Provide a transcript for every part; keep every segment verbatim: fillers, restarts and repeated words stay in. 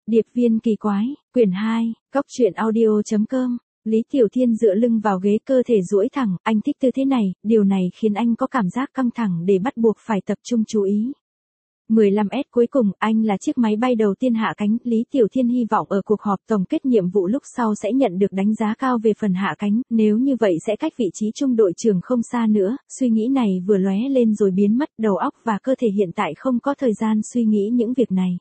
Điệp viên kỳ quái, quyển hai, cóc truyện audio chấm com. Lý Tiểu Thiên dựa lưng vào ghế, cơ thể duỗi thẳng, anh thích tư thế này, điều này khiến anh có cảm giác căng thẳng để bắt buộc phải tập trung chú ý. mười lăm S cuối cùng, anh là chiếc máy bay đầu tiên hạ cánh, Lý Tiểu Thiên hy vọng ở cuộc họp tổng kết nhiệm vụ lúc sau sẽ nhận được đánh giá cao về phần hạ cánh, nếu như vậy sẽ cách vị trí trung đội trưởng không xa nữa, suy nghĩ này vừa lóe lên rồi biến mất, đầu óc và cơ thể hiện tại không có thời gian suy nghĩ những việc này.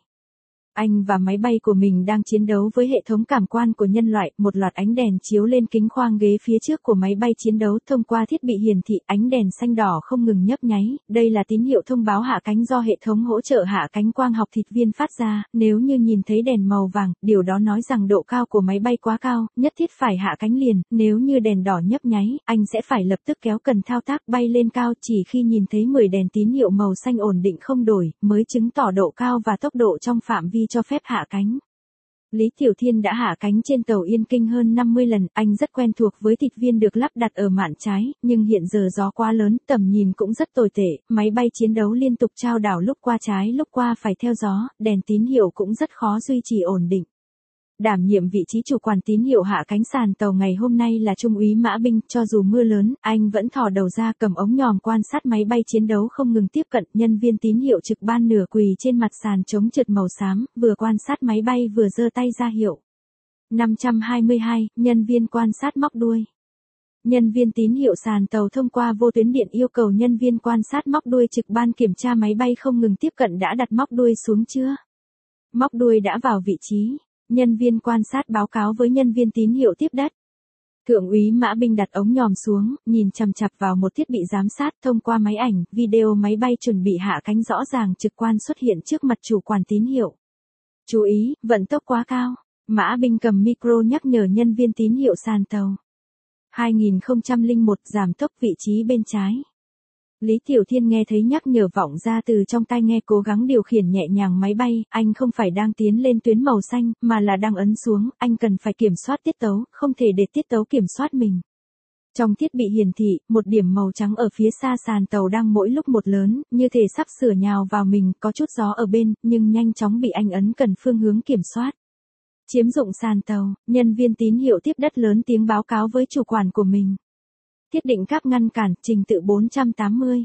Anh và máy bay của mình đang chiến đấu với hệ thống cảm quan của nhân loại, một loạt ánh đèn chiếu lên kính khoang ghế phía trước của máy bay chiến đấu, thông qua thiết bị hiển thị, ánh đèn xanh đỏ không ngừng nhấp nháy, đây là tín hiệu thông báo hạ cánh do hệ thống hỗ trợ hạ cánh quang học thịt viên phát ra, nếu như nhìn thấy đèn màu vàng, điều đó nói rằng độ cao của máy bay quá cao, nhất thiết phải hạ cánh liền, nếu như đèn đỏ nhấp nháy, anh sẽ phải lập tức kéo cần thao tác bay lên cao, chỉ khi nhìn thấy mười đèn tín hiệu màu xanh ổn định không đổi, mới chứng tỏ độ cao và tốc độ trong phạm vi cho phép hạ cánh. Lý Tiểu Thiên đã hạ cánh trên tàu Yên Kinh hơn năm mươi lần, anh rất quen thuộc với thịt viên được lắp đặt ở mạn trái, nhưng hiện giờ gió quá lớn, tầm nhìn cũng rất tồi tệ, máy bay chiến đấu liên tục chao đảo lúc qua trái lúc qua phải theo gió, đèn tín hiệu cũng rất khó duy trì ổn định. Đảm nhiệm vị trí chủ quản tín hiệu hạ cánh sàn tàu ngày hôm nay là Trung úy Mã Binh, cho dù mưa lớn, anh vẫn thò đầu ra cầm ống nhòm quan sát máy bay chiến đấu không ngừng tiếp cận, nhân viên tín hiệu trực ban nửa quỳ trên mặt sàn chống trượt màu xám, vừa quan sát máy bay vừa giơ tay ra hiệu. năm trăm hai mươi hai, nhân viên quan sát móc đuôi. Nhân viên tín hiệu sàn tàu thông qua vô tuyến điện yêu cầu nhân viên quan sát móc đuôi trực ban kiểm tra máy bay không ngừng tiếp cận đã đặt móc đuôi xuống chưa? Móc đuôi đã vào vị trí. Nhân viên quan sát báo cáo với nhân viên tín hiệu tiếp đất. Thượng úy Mã Binh đặt ống nhòm xuống, nhìn chằm chằm vào một thiết bị giám sát, thông qua máy ảnh, video máy bay chuẩn bị hạ cánh rõ ràng trực quan xuất hiện trước mặt chủ quản tín hiệu. Chú ý, vận tốc quá cao. Mã Binh cầm micro nhắc nhở nhân viên tín hiệu sàn tàu. hai nghìn không trăm lẻ một giảm tốc vị trí bên trái. Lý Tiểu Thiên nghe thấy nhắc nhở vọng ra từ trong tai nghe, cố gắng điều khiển nhẹ nhàng máy bay, anh không phải đang tiến lên tuyến màu xanh, mà là đang ấn xuống, anh cần phải kiểm soát tiết tấu, không thể để tiết tấu kiểm soát mình. Trong thiết bị hiển thị, một điểm màu trắng ở phía xa sàn tàu đang mỗi lúc một lớn, như thể sắp sửa nhào vào mình, có chút gió ở bên, nhưng nhanh chóng bị anh ấn cần phương hướng kiểm soát. Chiếm dụng sàn tàu, nhân viên tín hiệu tiếp đất lớn tiếng báo cáo với chủ quản của mình. Thiết định các ngăn cản, trình tự bốn trăm tám mươi.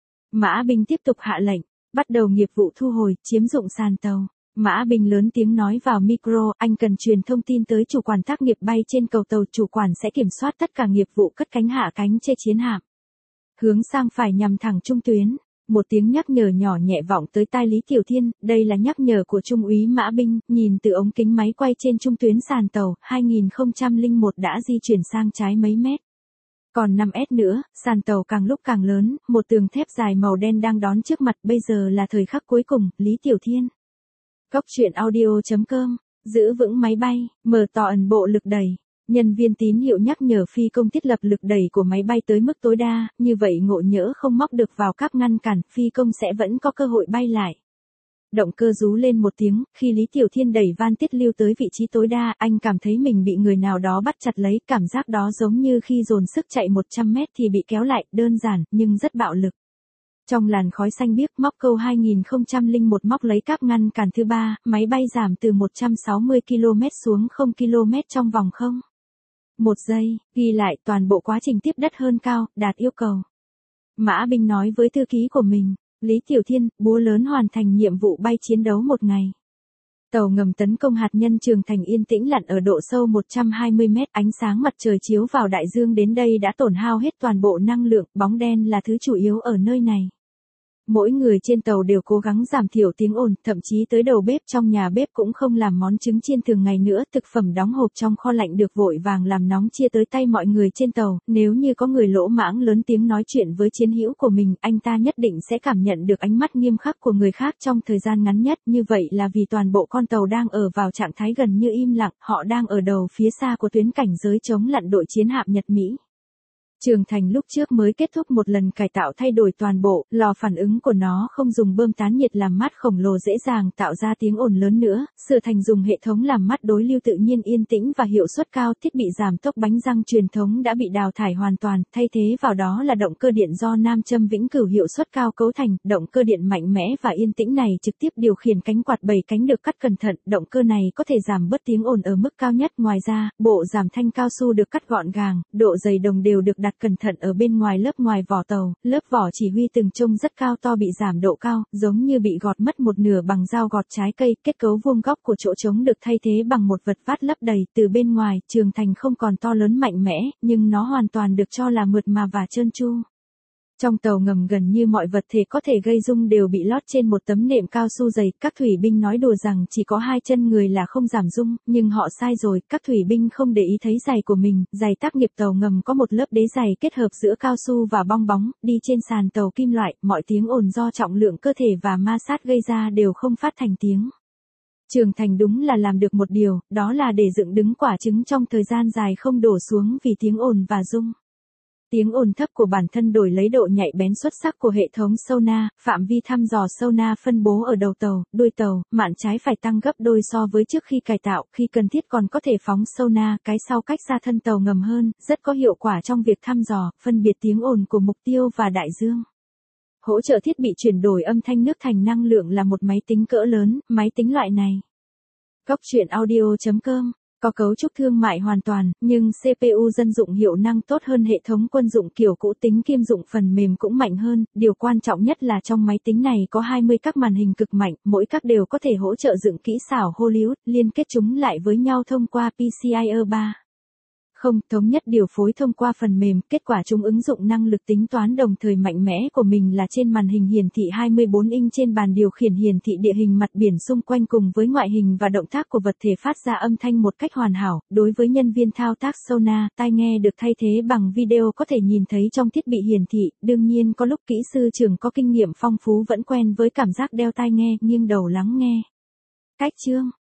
Mã Binh tiếp tục hạ lệnh, bắt đầu nghiệp vụ thu hồi, chiếm dụng sàn tàu. Mã Binh lớn tiếng nói vào micro, anh cần truyền thông tin tới chủ quản tác nghiệp bay trên cầu tàu, chủ quản sẽ kiểm soát tất cả nghiệp vụ cất cánh hạ cánh trên chiến hạm. Hướng sang phải nhằm thẳng trung tuyến. Một tiếng nhắc nhở nhỏ nhẹ vọng tới tai Lý Tiểu Thiên, đây là nhắc nhở của Trung úy Mã Binh, nhìn từ ống kính máy quay trên trung tuyến sàn tàu, hai nghìn không trăm lẻ một đã di chuyển sang trái mấy mét. Còn năm S nữa, sàn tàu càng lúc càng lớn, một tường thép dài màu đen đang đón trước mặt, bây giờ là thời khắc cuối cùng, Lý Tiểu Thiên. cóc truyện audio chấm com, giữ vững máy bay, mở to ẩn bộ lực đẩy. Nhân viên tín hiệu nhắc nhở phi công thiết lập lực đẩy của máy bay tới mức tối đa, như vậy ngộ nhỡ không móc được vào các ngăn cản, phi công sẽ vẫn có cơ hội bay lại. Động cơ rú lên một tiếng, khi Lý Tiểu Thiên đẩy van tiết lưu tới vị trí tối đa, anh cảm thấy mình bị người nào đó bắt chặt lấy, cảm giác đó giống như khi dồn sức chạy một trăm mét thì bị kéo lại, đơn giản, nhưng rất bạo lực. Trong làn khói xanh biếc, móc câu hai nghìn không trăm lẻ một móc lấy cáp ngăn cản thứ ba, máy bay giảm từ một trăm sáu mươi ki lô mét xuống không ki lô mét trong vòng không. Một giây, ghi lại toàn bộ quá trình tiếp đất hơn cao, đạt yêu cầu. Mã Binh nói với thư ký của mình. Lý Tiểu Thiên, búa lớn hoàn thành nhiệm vụ bay chiến đấu một ngày. Tàu ngầm tấn công hạt nhân Trường Thành yên tĩnh lặn ở độ sâu một trăm hai mươi mét, ánh sáng mặt trời chiếu vào đại dương đến đây đã tổn hao hết toàn bộ năng lượng, bóng đen là thứ chủ yếu ở nơi này. Mỗi người trên tàu đều cố gắng giảm thiểu tiếng ồn, thậm chí tới đầu bếp trong nhà bếp cũng không làm món trứng chiên thường ngày nữa, thực phẩm đóng hộp trong kho lạnh được vội vàng làm nóng chia tới tay mọi người trên tàu, nếu như có người lỗ mãng lớn tiếng nói chuyện với chiến hữu của mình, anh ta nhất định sẽ cảm nhận được ánh mắt nghiêm khắc của người khác trong thời gian ngắn nhất, như vậy là vì toàn bộ con tàu đang ở vào trạng thái gần như im lặng, họ đang ở đầu phía xa của tuyến cảnh giới chống lặn đội chiến hạm Nhật Mỹ. Trường Thành lúc trước mới kết thúc một lần cải tạo thay đổi toàn bộ, lò phản ứng của nó không dùng bơm tán nhiệt làm mát khổng lồ dễ dàng tạo ra tiếng ồn lớn nữa, sửa thành dùng hệ thống làm mát đối lưu tự nhiên yên tĩnh và hiệu suất cao. Thiết bị giảm tốc bánh răng truyền thống đã bị đào thải hoàn toàn, thay thế vào đó là động cơ điện do nam châm vĩnh cửu hiệu suất cao cấu thành. Động cơ điện mạnh mẽ và yên tĩnh này trực tiếp điều khiển cánh quạt bảy cánh được cắt cẩn thận, động cơ này có thể giảm bớt tiếng ồn ở mức cao nhất. Ngoài ra, bộ giảm thanh cao su được cắt gọn gàng, độ dày đồng đều được đặt cẩn thận ở bên ngoài lớp ngoài vỏ tàu, lớp vỏ chỉ huy từng trông rất cao to bị giảm độ cao, giống như bị gọt mất một nửa bằng dao gọt trái cây. Kết cấu vuông góc của chỗ trống được thay thế bằng một vật vát lấp đầy. Từ bên ngoài, Trường Thành không còn to lớn mạnh mẽ, nhưng nó hoàn toàn được cho là mượt mà và trơn tru. Trong tàu ngầm gần như mọi vật thể có thể gây rung đều bị lót trên một tấm nệm cao su dày. Các thủy binh nói đùa rằng chỉ có hai chân người là không giảm rung, nhưng họ sai rồi. Các thủy binh không để ý thấy giày của mình. Giày tác nghiệp tàu ngầm có một lớp đế giày kết hợp giữa cao su và bong bóng, đi trên sàn tàu kim loại. Mọi tiếng ồn do trọng lượng cơ thể và ma sát gây ra đều không phát thành tiếng. Trường Thành đúng là làm được một điều, đó là để dựng đứng quả trứng trong thời gian dài không đổ xuống vì tiếng ồn và rung. Tiếng ồn thấp của bản thân đổi lấy độ nhạy bén xuất sắc của hệ thống sonar, phạm vi thăm dò sonar phân bố ở đầu tàu, đuôi tàu, mạn trái phải tăng gấp đôi so với trước khi cải tạo, khi cần thiết còn có thể phóng sonar cái sau cách xa thân tàu ngầm hơn, rất có hiệu quả trong việc thăm dò, phân biệt tiếng ồn của mục tiêu và đại dương. Hỗ trợ thiết bị chuyển đổi âm thanh nước thành năng lượng là một máy tính cỡ lớn. Máy tính loại này Góc truyện audio chấm com có cấu trúc thương mại hoàn toàn, nhưng xê pê u dân dụng hiệu năng tốt hơn hệ thống quân dụng kiểu cũ, tính kiêm dụng phần mềm cũng mạnh hơn. Điều quan trọng nhất là trong máy tính này có hai mươi các màn hình cực mạnh, mỗi các đều có thể hỗ trợ dựng kỹ xảo Hollywood, liên kết chúng lại với nhau thông qua pê xê i e ba. Không, thống nhất điều phối thông qua phần mềm, kết quả chúng ứng dụng năng lực tính toán đồng thời mạnh mẽ của mình là trên màn hình hiển thị hai mươi bốn inch, trên bàn điều khiển hiển thị địa hình mặt biển xung quanh cùng với ngoại hình và động tác của vật thể phát ra âm thanh một cách hoàn hảo. Đối với nhân viên thao tác sonar, tai nghe được thay thế bằng video có thể nhìn thấy trong thiết bị hiển thị. Đương nhiên có lúc kỹ sư trưởng có kinh nghiệm phong phú vẫn quen với cảm giác đeo tai nghe, nghiêng đầu lắng nghe. Cách chương